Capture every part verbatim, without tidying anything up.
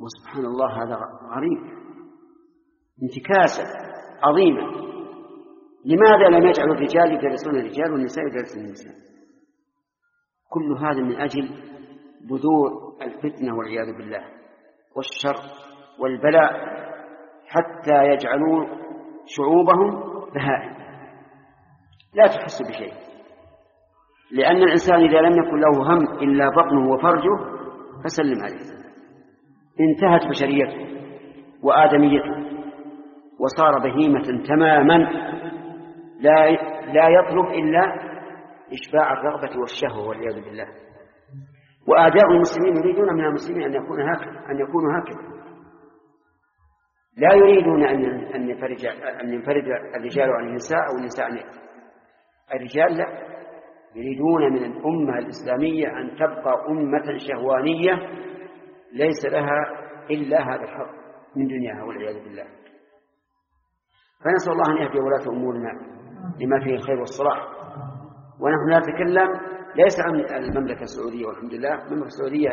وسبحان الله هذا غريب، انتكاسة عظيمة. لماذا لم يجعل الرجال يجلسون الرجال والنساء يجلسون النساء؟ كل هذا من أجل بذور الفتنة والعياذ بالله والشر والبلاء، حتى يجعلوا شعوبهم بهائم لا تحس بشيء. لأن الإنسان إذا لم يكن له هم إلا بطنه وفرجه فسلم عليه، انتهت بشريته وآدميته وصار بهيمة تماما، لا لا يطلب إلا إشباع الرغبة والشهوة والعياذ بالله. وأعداء المسلمين يريدون من المسلمين أن يكونوا هكذا أن يكونوا هكذا لا يريدون أن أن ينفرج أن ينفرد الرجال عن النساء أو النساء عن الرجال، لا، يريدون من الأمة الإسلامية أن تبقى أمة شهوانية ليس لها إلا هذا الحظ من دنياها والعياذ بالله. فنسأل الله أن يهدي ولاة أمورنا لما فيه الخير والصلاح. ونحن لا نتكلم ليس عن المملكة السعودية، والحمد لله المملكة السعودية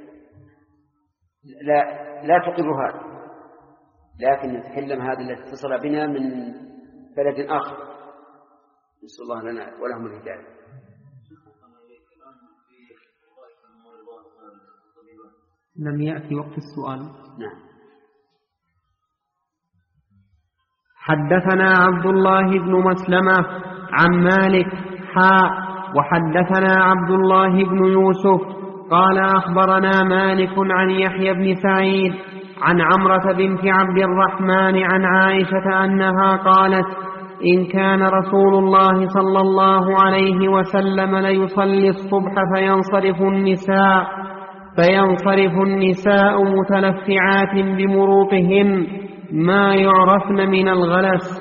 لا لا تقر هذا، لكن نتكلم هذا الذي اتصل بنا من بلد آخر، نسأل الله لنا ولهم الهداية. لم يأتي وقت السؤال. نعم. حدثنا عبد الله بن مسلمة عن مالك حاء وحدثنا عبد الله بن يوسف قال أخبرنا مالك عن يحيى بن سعيد عن عمرة بنت عبد الرحمن عن عائشة أنها قالت إن كان رسول الله صلى الله عليه وسلم ليصلي الصبح فينصرف النساء فينصرف النساء متلفعات بمروطهن ما يعرفن من الغلس.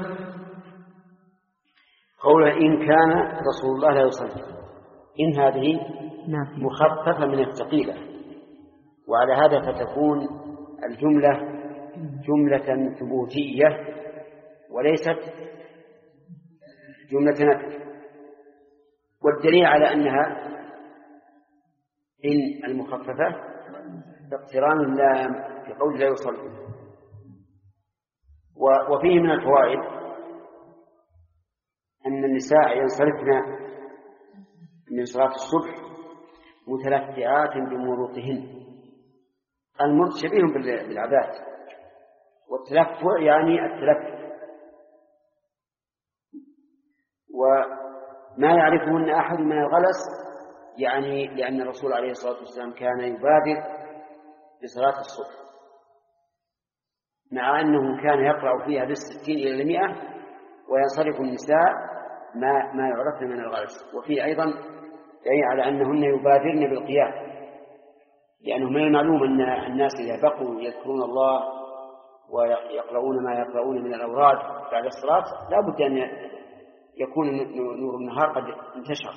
قول إن كان رسول الله لا يصلي، إن هذه مخففة من الثقيلة، وعلى هذا فتكون الجملة جملة ثبوتية وليست جملة نفي. والدليل على أنها إن المخففة اقتران اللام في قول لا يصلي. وفيه من الفوائد أن النساء ينصرفن من صلاة الصبح متلفعات بمروطهن. المرط شبيه بالعبات، والتلفع يعني التلفع، وما يعرفهن أحد من الغلس يعني لأن الرسول عليه الصلاة والسلام كان يبادر بصلاة الصبح مع أنه كان يقرأ فيها بالستين إلى المئة، وينصرف النساء ما, ما يعرفن من الغلس. وفي أيضا يعني على أنهن يبادرن بالقيام، لأنه من المعلوم أن الناس إذا بقوا يذكرون الله ويقرؤون ما يقرؤون من الأوراد بعد الصلاة لا بد أن يكون نور النهار قد انتشر.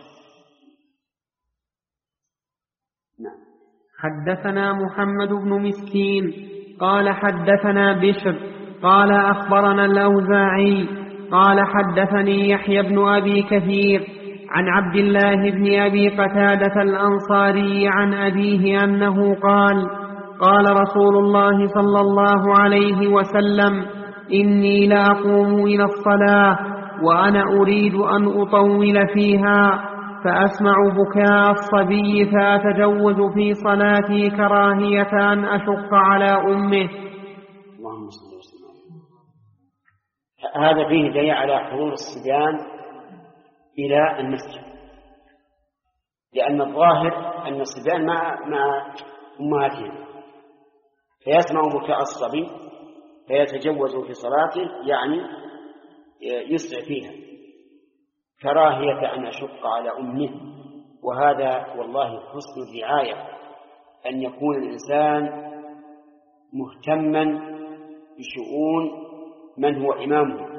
نعم. حدثنا محمد بن مسكين قال حدثنا بشر قال أخبرنا الأوزاعي قال حدثني يحيى بن أبي كثير عن عبد الله بن أبي قتادة الأنصاري عن أبيه أنه قال قال رسول الله صلى الله عليه وسلم إني لأقوم إلى الصلاة وأنا أريد أن أطول فيها فأسمع بكاء الصبي فأتجوز في صلاتي كراهية أن أشق على أمه. اللهم صل وسلم. هذا فيه دليل على حضور الصبيان إلى المسجد، لأن الظاهر أن الصبيان مع مع أمهاتهم، فيسمع بكاء الصبي فيتجوز في صلاته يعني يسرع فيها كراهية أن أشق على أمه. وهذا والله حسن الرعاية، أن يكون الإنسان مهتما بشؤون من هو إمامه.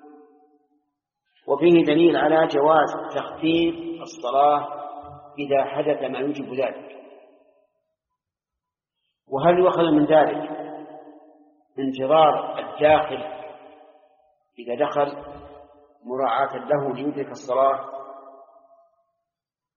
وفيه دليل على جواز تخفيف الصلاة إذا حدث ما يوجب ذلك. وهل يؤخذ من ذلك انتظار الداخل إذا دخل مراعاة له ليدرك الصلاة؟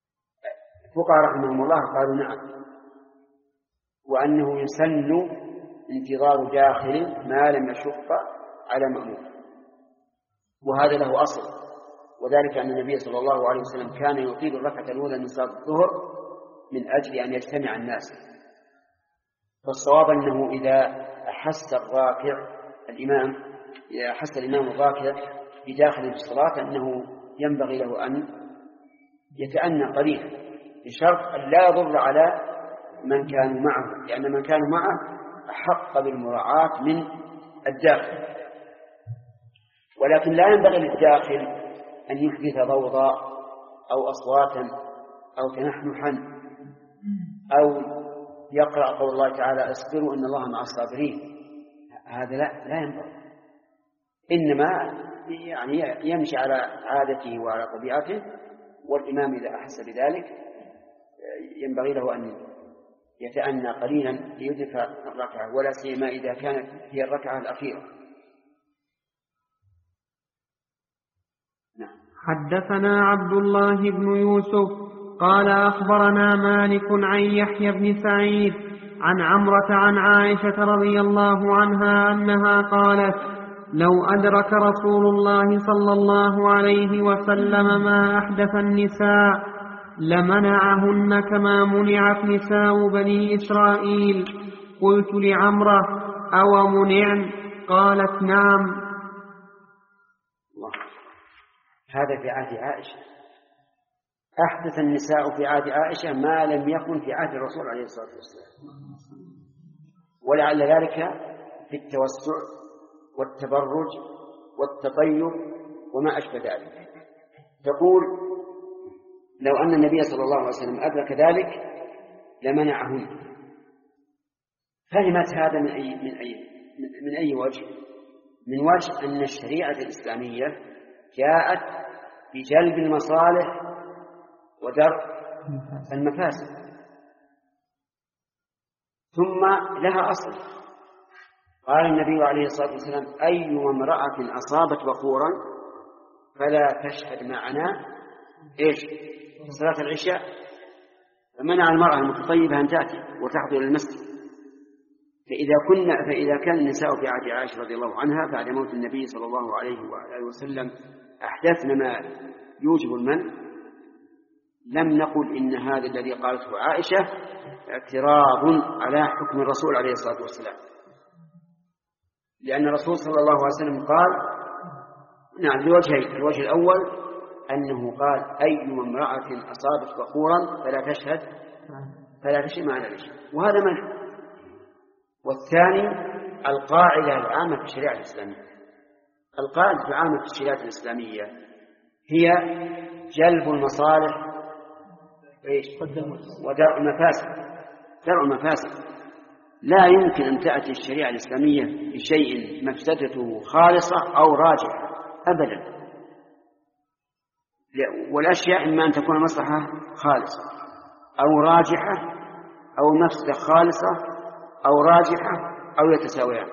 الفقهاء رحمهم الله قالوا نعم، وأنه يسن انتظار داخل ما لم يشق على مأمور. وهذا له أصل، وذلك أن النبي صلى الله عليه وسلم كان يطيل الركعة الأولى من صلاة الظهر من أجل أن يجتمع الناس. فالصواب أنه إذا أحس الراكع الإمام إذا أحس الإمام الراكع بداخل في الصلاة أنه ينبغي له أن يتأنى قليلا، بشرط أن لا يضر على من كانوا معه، لأن من كانوا معه أحق بالمراعاة من الداخل. ولكن لا ينبغي للداخل أن يحدث ضوضاء أو أصواتا أو تنحنحا أو يقرأ قول الله تعالى اصبروا إن الله مع الصابرين. هذا لا لا ينبغي، إنما يعني يمشي على عادته وعلى طبيعته. والإمام إذا أحس بذلك ينبغي له أن يتأنى قليلا ليدرك الركعة، ولا سيما إذا كانت هي الركعة الأخيرة. نعم. حدثنا عبد الله بن يوسف قال أخبرنا مالك عن يحيى بن سعيد عن عمرة عن عائشة رضي الله عنها أنها قالت: لو أدرك رسول الله صلى الله عليه وسلم ما أحدث النساء لمنعهن كما منعت نساء بني إسرائيل. قلت لعمرة: أو منعن؟ قالت: نعم. الله. هذا في عهد عائشة. أحدث النساء في عهد عائشة ما لم يكن في عهد الرسول عليه الصلاة والسلام، ولعل ذلك في التوسع والتبرج والتطيب وما أشبه ذلك. تقول: لو أن النبي صلى الله عليه وسلم أدرك ذلك لمنعهن. فهمت هذا من أي, من أي, من أي وجه؟ من وجه أن الشريعة الإسلامية جاءت بجلب المصالح ودرء المفاسد، ثم لها أصل. قال النبي عليه الصلاة والسلام: أي امرأة أصابت بخورا فلا تشهد معنا إيش؟ صلاة العشاء. فمنع المرأة المتطيبة أن تأتي وتحضر المسجد. فإذا كنا فإذا كان النساء في عهد عائشة رضي الله عنها بعد موت النبي صلى الله عليه وآله وسلم أحدثن ما يوجب المنع، لم نقل إن هذا الذي قالته عائشة اعتراض على حكم الرسول عليه الصلاة والسلام، لأن الرسول صلى الله عليه وسلم قال نعم لوجهين: الوجه الأول أنه قال: أي امرأة أصابت بخورا فلا تشهد فلا تشهد معنا العشاء، وهذا منع. والثاني القاعدة العامة في الشريعة الإسلامية. القاعدة العامة في الشريعة الإسلامية هي جلب المصالح ودرء المفاسد. درء المفاسد لا يمكن أن تأتي الشريعة الإسلامية بشيء مفسدته خالصة أو راجحة أبدا. والأشياء إما أن تكون مصلحة خالصة أو راجحة، أو مفسدة خالصة أو راجحة، أو يتساويان.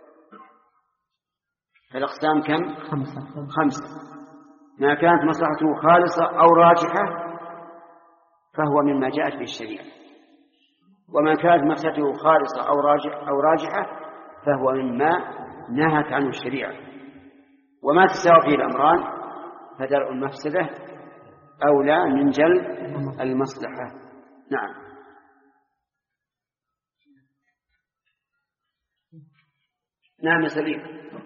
فالأقسام كم؟ خمسة. خمسة. ما كانت مصلحته خالصة أو راجحة فهو مما جاءت به الشريعة، وما كانت مفسدته خالصة أو راجحة أو راجحة فهو مما نهت عنه الشريعة. وما تساوي فيه الأمران فدرء المفسدة أولى من جلب المصلحة. نعم. نعم يا سليم.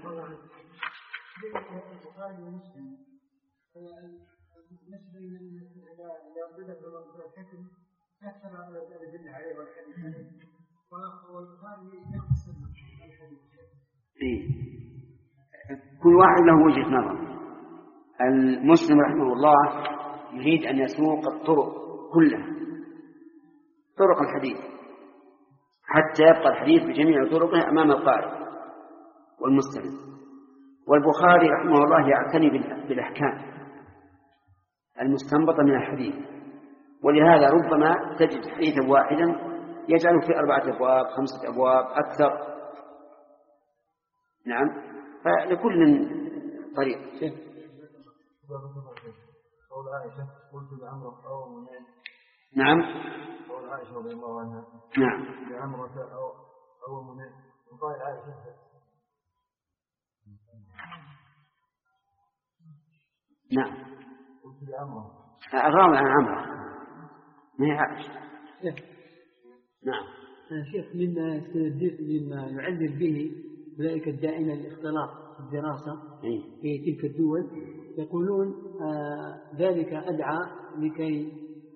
كل واحد له وجهة نظر. المسلم رحمه الله يريد أن يسوق الطرق كلها، طرق الحديث، حتى يبقى الحديث بجميع طرقه أمام القارئ والمستمع. والبخاري رحمه الله يعتني بالأحكام المستنبطة من الحديث، ولهذا ربما تجد حديثا واحدا يجعله في أربعة أبواب، خمسة أبواب، أكثر. نعم. فلكل طريق. قول عائشة: قلت لعمرة أو منعن. نعم. قول عائشة رضي الله عنها: نعم. لعمرة أو أو منعن. وقال عائشة نعم قلت لعمره الراوي عن عمره ما هي عائشة. نعم شيخ مما مما يعلل به أولئك الداعين للاختلاط في الدراسة في تلك الدول يقولون آه ذلك أدعى لكي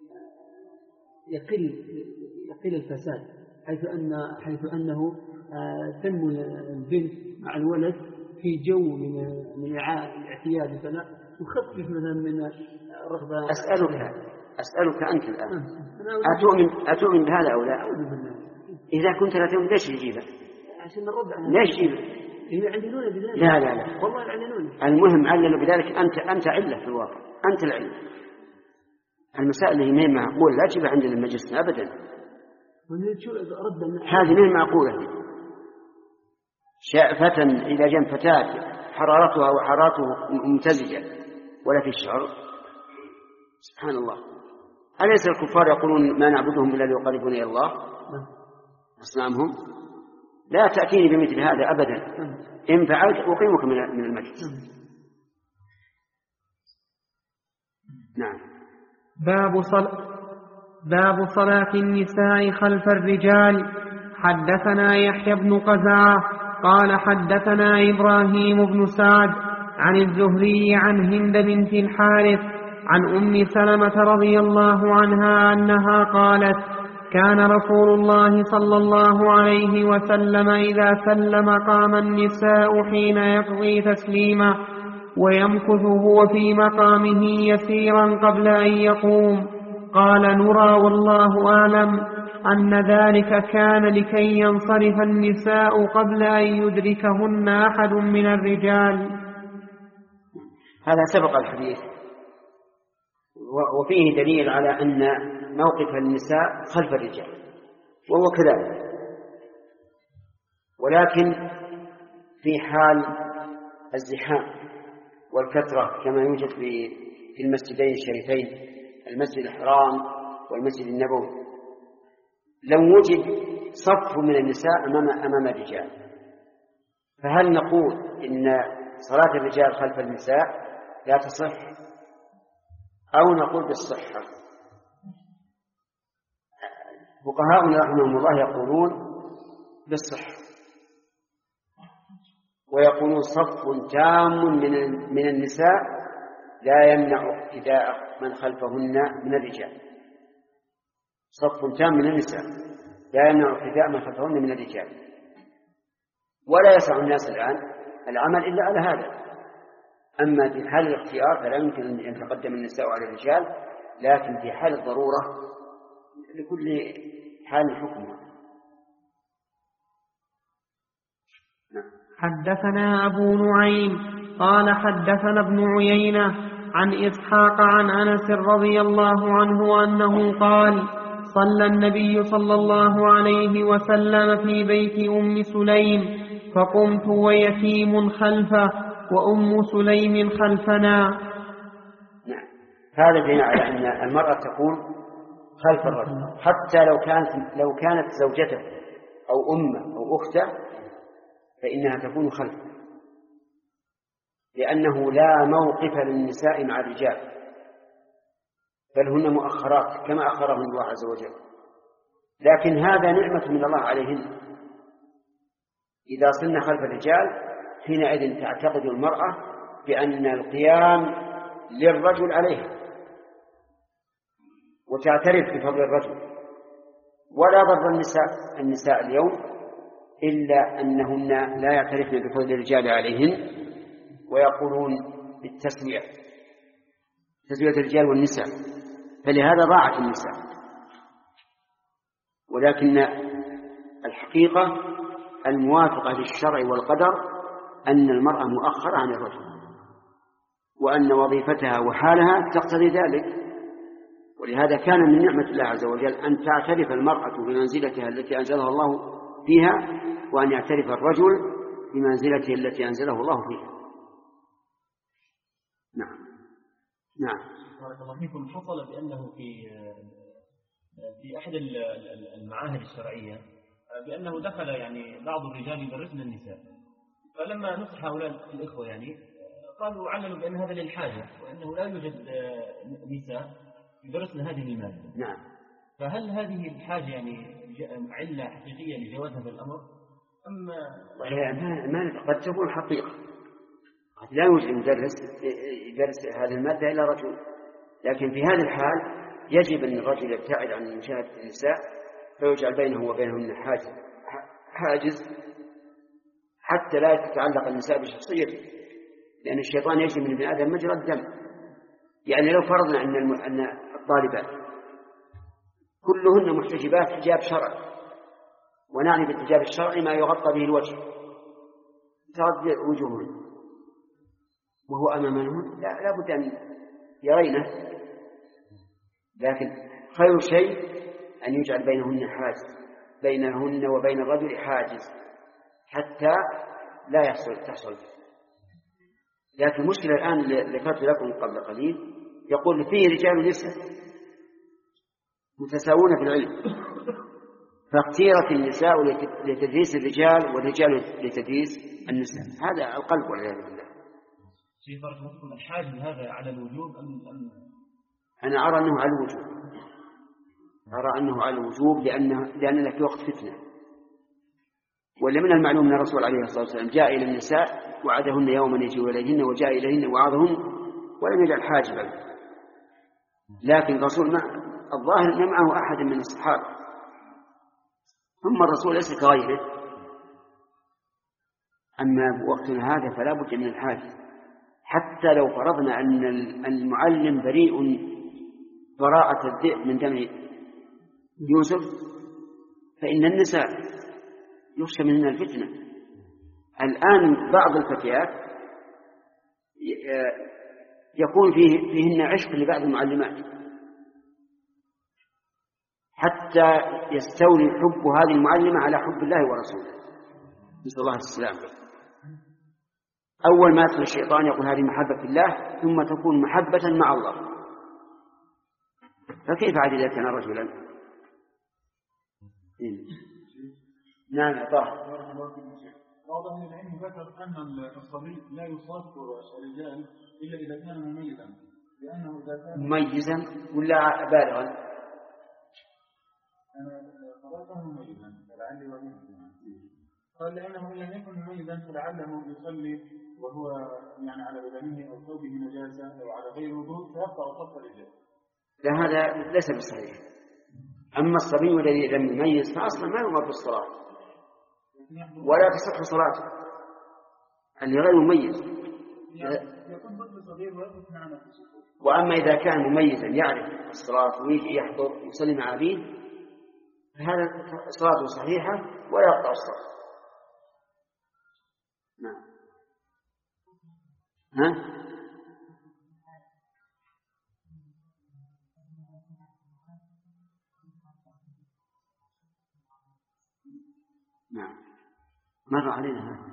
يقل يقل الفساد، حيث أن حيث أنه آه تنمو البنت مع الولد في جو من من الاعتياد، فلا تخفف مثلا من رغبة. أسألك أسألك أنت الآن أتؤمن أتؤمن بهذا أو لا؟ إذا كنت لا تؤمن ليش تجيبه؟ عشان نرد على ليش تجيبه؟ يعللون بذلك. لا لا لا والله يعللون. المهم عللوا بذلك. أنت أنت علة في الواقع، أنت العلة. المسائل اللي ما معقولة لا تجيبها عندنا المجلس أبدا. هذه ما معقولة. شأفة إذا جاء فتاة حرارتها وحرارته ممتزجة ولا في الشعر، سبحان الله. أليس الكفار يقولون ما نعبدهم إلا ليقربونا إلى الله؟ أصنامهم. لا تأتيني بمثل هذا أبدا، إن فعلت أقيمك من المجلس. نعم. باب صل... باب صلاة النساء خلف الرجال. حدثنا يحيى بن قزعة قال حدثنا إبراهيم بن سعد عن الزهري عن هند بنت الحارث عن أم سلمة رضي الله عنها أنها قالت: كان رسول الله صلى الله عليه وسلم إذا سلم قام النساء حين يقضي تسليمه ويمكث هو في مقامه يسيرا قبل أن يقوم. قال: نرى والله أعلم أن ذلك كان لكي ينصرف النساء قبل أن يدركهن أحد من الرجال. هذا سبق الحديث، وفيه دليل على أن موقف النساء خلف الرجال، وهو كذلك، ولكن في حال الزحام والكثرة كما يوجد في المسجدين الشريفين، المسجد الحرام والمسجد النبوي، لو وجد صف من النساء أمام أمام الرجال، فهل نقول إن صلاة الرجال خلف النساء لا تصح، أو نقول بالصحة؟ فقهاؤنا رحمهم الله يقولون بالصحة، ويقولون صف تام من من النساء لا يمنع اقتداء من خلفهن من الرجال. صف تام من النساء لا يمنع اقتداء من خلفهن من الرجال، ولا يسع الناس الآن العمل إلا على هذا. أما في حال الاختيار فلا يمكن أن يتقدم النساء على الرجال، لكن في حال الضرورة لكل حال حكمها. حدثنا أبو نعيم قال حدثنا ابن عيينة عن إسحاق عن أنس رضي الله عنه أنه قال: صلى النبي صلى الله عليه وسلم في بيت أم سليم فقمت ويتيم خلفه وأم سليم خلفنا. نعم. هذا دليل على أن المرأة تكون خلف الرجل، حتى لو كانت لو كانت زوجته أو أمه أو أخته فإنها تكون خلفه، لأنه لا موقف للنساء مع الرجال، بل هن مؤخرات كما أخرهم الله عز وجل. لكن هذا نعمة من الله عليهن. إذا صرنا خلف الرجال حينئذ تعتقد المرأة بأن القيام للرجل عليها، وتعترف بفضل الرجل. ولا ضر النساء النساء اليوم إلا أنهن لا يعترفن بفضل الرجال عليهن، ويقولون بالتسوية، تسوية الرجال والنساء، فلهذا ضاعت النساء. ولكن الحقيقة الموافقة للشرع والقدر أن المرأة مؤخرة عن الرجل، وأن وظيفتها وحالها تقتضي ذلك. ولهذا كان من نعمة الله عز وجل أن تعترف المرأة بمنزلتها التي أنزلها الله فيها، وأن يعترف الرجل بمنزلته التي أنزله الله فيها. نعم. نعم. بارك الله فيكم. حصل بأنه في في أحد المعاهد الشرعية بأنه دخل يعني بعض الرجال يدرسن النساء، فلما نصح هؤلاء الإخوة يعني قالوا عللوا بأن هذا للحاجة وأنه لا يوجد نساء يدرسن هذه المادة. نعم. فهل هذه الحاجة يعني علة حقيقية لجواز هذا الأمر أم ما قد تكون حقيقة؟ قد لا يوجد مدرس يدرس هذه المادة إلا رجل، لكن في هذه الحال يجب أن الرجل يبتعد عن مشاهدة النساء فيجعل بينه وبينهن حاجز حاجز حتى لا تتعلق النساء بشخصيته، لأن الشيطان يجري من ابن آدم مجرى الدم. يعني لو فرضنا أن أن الطالبات كلهن محتجبات حجاب شرعي، ونعني بالحجاب الشرعي ما يغطى به الوجه تغطي وجوههن وهو أمامهن، لا, لا بد أن يرينه، لكن خير شيء أن يجعل بينهن حاجز، بينهن وبين الرجل حاجز حتى لا يحصل تحصل. لكن المشكلة الآن اللي ذكرت لكم قبل قليل يقول فيه رجال ونساء متساوون في العلم، فاختيرت النساء لتدريس الرجال والرجال لتدريس النساء، هذا القلب والعياذ بالله. شيخ فرجكم الحاج هذا على الوجوب أم أم أنا أرى أنه على الوجوب، أرى أنه على الوجوب لأنه لأننا في وقت فتنة، ولا من المعلوم أن الرسول عليه الصلاة والسلام جاء إلى النساء وعدهن يوما يجيء إليهن وجاء إليهن وعظهن ولم يجعل حاجبا، لكن الرسول مع الظاهر أن معه أحد من الصحابة، ثم الرسول ليس كغيره. أما وقتنا هذا فلا بد من الحاجز، حتى لو فرضنا أن المعلم بريء براءة الذئب من دم يوسف فإن النساء يخشى منهن الفتنة. الآن بعض الفتيات يكون فيه فيهن عشق لبعض المعلمات حتى يستولي حب هذه المعلمة على حب الله ورسوله، نسأل الله السلامة. أول ما يدخل الشيطان يقول هذه محبة الله، ثم تكون محبة مع الله، فكيف عاد إذا كان رجلا؟ إيه. نعم أعطاه. بعض أهل العلم ذكر أن الصبي لا يصاب الرجال إلا إذا كان مميزا، لأنه إذا كان مميزا ولا بالغا؟ أنا قرأته مميزا فلعلي ومميزا، قال لأنه إن لم يكن مميزا فلعله يصلي وهو يعني على بدنه أو ثوبه نجاسة أو على غير وضوء فيقطع صف الرجال. لا، هذا ليس بالصحيح. أما الصبي الذي لم يميز فأصلا ما يؤمر بالصلاة ولا تصح صلاته، اللي غير مميز. وأما إذا كان مميزا يعرف الصلاة ويجي يحضر يصلي مع أبيه فهذا صلاته صحيحة ولا يقطع الصلاة. نعم. ها؟ نعم. مر علينا هذا.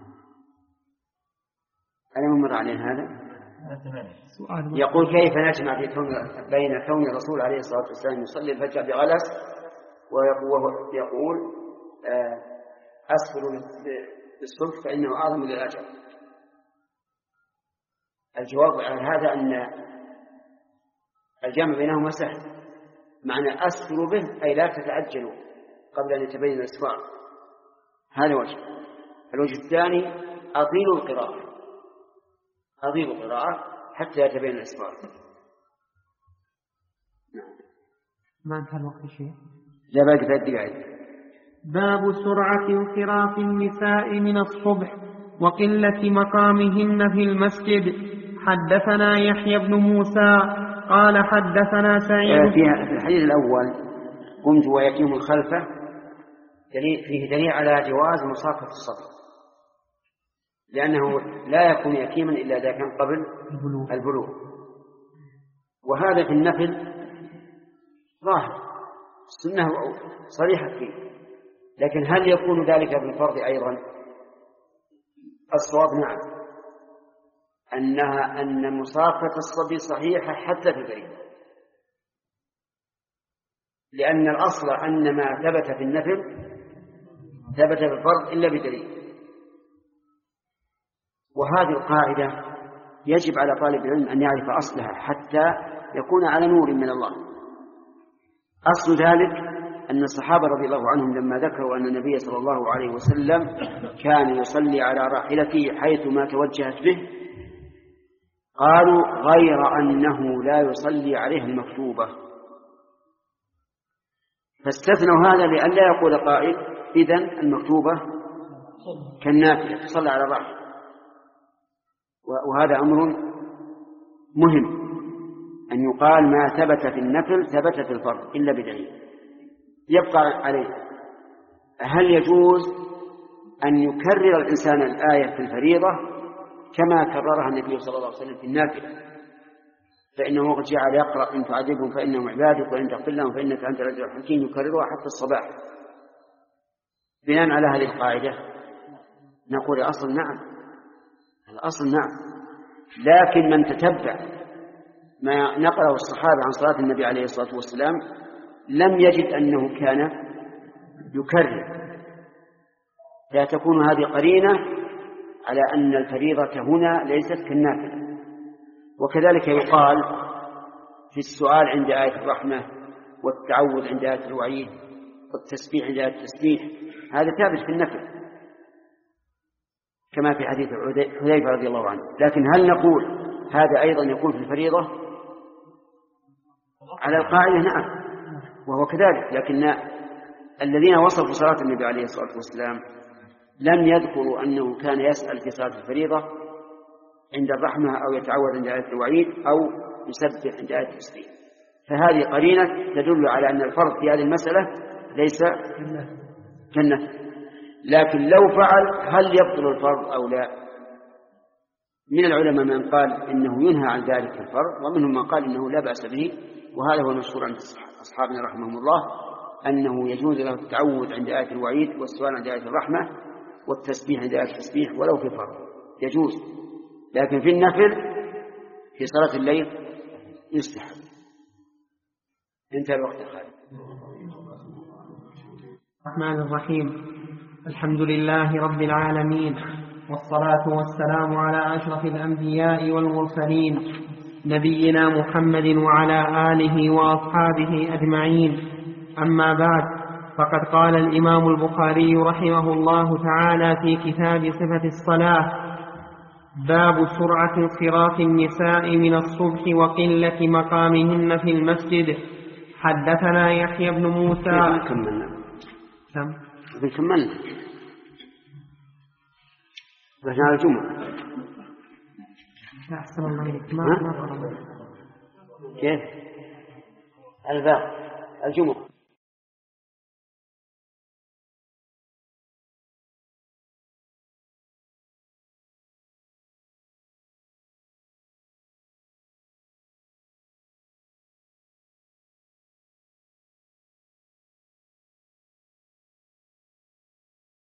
ألم مر علينا هذا؟ يقول كيف نجمع بين كون الرسول عليه الصلاة والسلام يصلي الفجر بغلس وهو يقول أسفر بالصبح فإنه أعظم للأجر؟ الجواب على هذا أن الجمع بينهما سهل. معنى أسفر به أي لا تتعجلوا قبل أن يتبين الإسفار، هذا وجه. الوجه الثاني أطيلوا القراءة، أطيلوا القراءة حتى يتبين الإسفار. ما انتهى الوقت شيء؟ لا باقي ثلاث دقائق. باب سرعة انصراف النساء من الصبح وقلة مقامهن في المسجد. حدثنا يحيى بن موسى قال حدثنا سعيد. في الحديث الأول قمت ويتيم خلفه فيه دليل على جواز مصافحة الصبي، لأنه لا يكون يتيما إلا إذا كان قبل البلوغ، وهذا في النفل ظاهر، السنة صريحة فيه. لكن هل يكون ذلك في الفرض أيضا؟ الصواب نعم، أنها أن مصافحة الصبي صحيحة حتى في البريد، لأن الأصل أن ما ثبت في النفل ثبت في الفرض إلا بدليل. وهذه القاعدة يجب على طالب العلم أن يعرف أصلها حتى يكون على نور من الله. أصل ذلك أن الصحابة رضي الله عنهم لما ذكروا أن النبي صلى الله عليه وسلم كان يصلي على راحلته حيثما توجهت به قالوا غير أنه لا يصلي عليها المكتوبة، فاستثنوا هذا لئلا يقول قائل إذن المكتوبة كالنافلة تصلى على الراحلة. وهذا أمر مهم أن يقال ما ثبت في النفل ثبت في الفرض إلا بدليل. يبقى عليه هل يجوز أن يكرر الإنسان الآية في الفريضة كما كررها النبي صلى الله عليه وسلم في النافلة، فإنه قد جعل يقرأ إن تعذبهم فإنهم عبادك وإن تغفر لهم فإنك أنت العزيز الحكيم يكررها حتى الصباح. بناء على هذه القاعدة نقول الأصل نعم، الأصل نعم، لكن من تتبع ما نقله الصحابة عن صلاة النبي عليه الصلاة والسلام لم يجد أنه كان يكرر، لا تكون هذه قرينة على أن الفريضة هنا ليست كالنافلة. وكذلك يقال في السؤال عند آية الرحمة والتعوذ عند آية الوعيد والتسبيح عند آية التسبيح، هذا ثابت في النفل كما في حديث حذيفة رضي الله عنه. لكن هل نقول هذا أيضا يكون في الفريضة؟ على القاعدة نعم وهو كذلك، لكن الذين وصفوا صلاة النبي عليه الصلاة والسلام لم يذكروا أنه كان يسأل في صلاة الفريضة عند الرحمة أو يتعوذ عند آية الوعيد أو يسبح عند آية التسبيح. فهذه قرينة تدل على أن الفرض في هذه المسألة ليس كالنفل. لكن لو فعل هل يبطل الفرض أو لا؟ من العلماء من قال إنه ينهى عن ذلك في الفرض، ومنهم من قال إنه لا بأس به، وهذا هو المشهور عند أصحابنا رحمهم الله أنه يجوز له التعوذ عند آية الوعيد والسؤال عند آية الرحمة والتسبيح عند آية التسبيح ولو في فرض يجوز، لكن في النفل في صلاة الليل يستحب. انتهى الوقت الخالد. الرحمن الرحيم. الحمد لله رب العالمين، والصلاة والسلام على أشرف الأنبياء والمرسلين نبينا محمد وعلى آله وأصحابه أجمعين. أما بعد، فقد قال الإمام البخاري رحمه الله تعالى في كتاب صفة الصلاة: باب سرعة انصراف النساء من الصبح وقلة مقامهن في المسجد. حدثنا يحيى بن موسى. كملنا كم؟ كملنا رحنا على الجمعة. أحسن الله إليك. ما ما قرأنا. كيف؟ الباب الجمعة.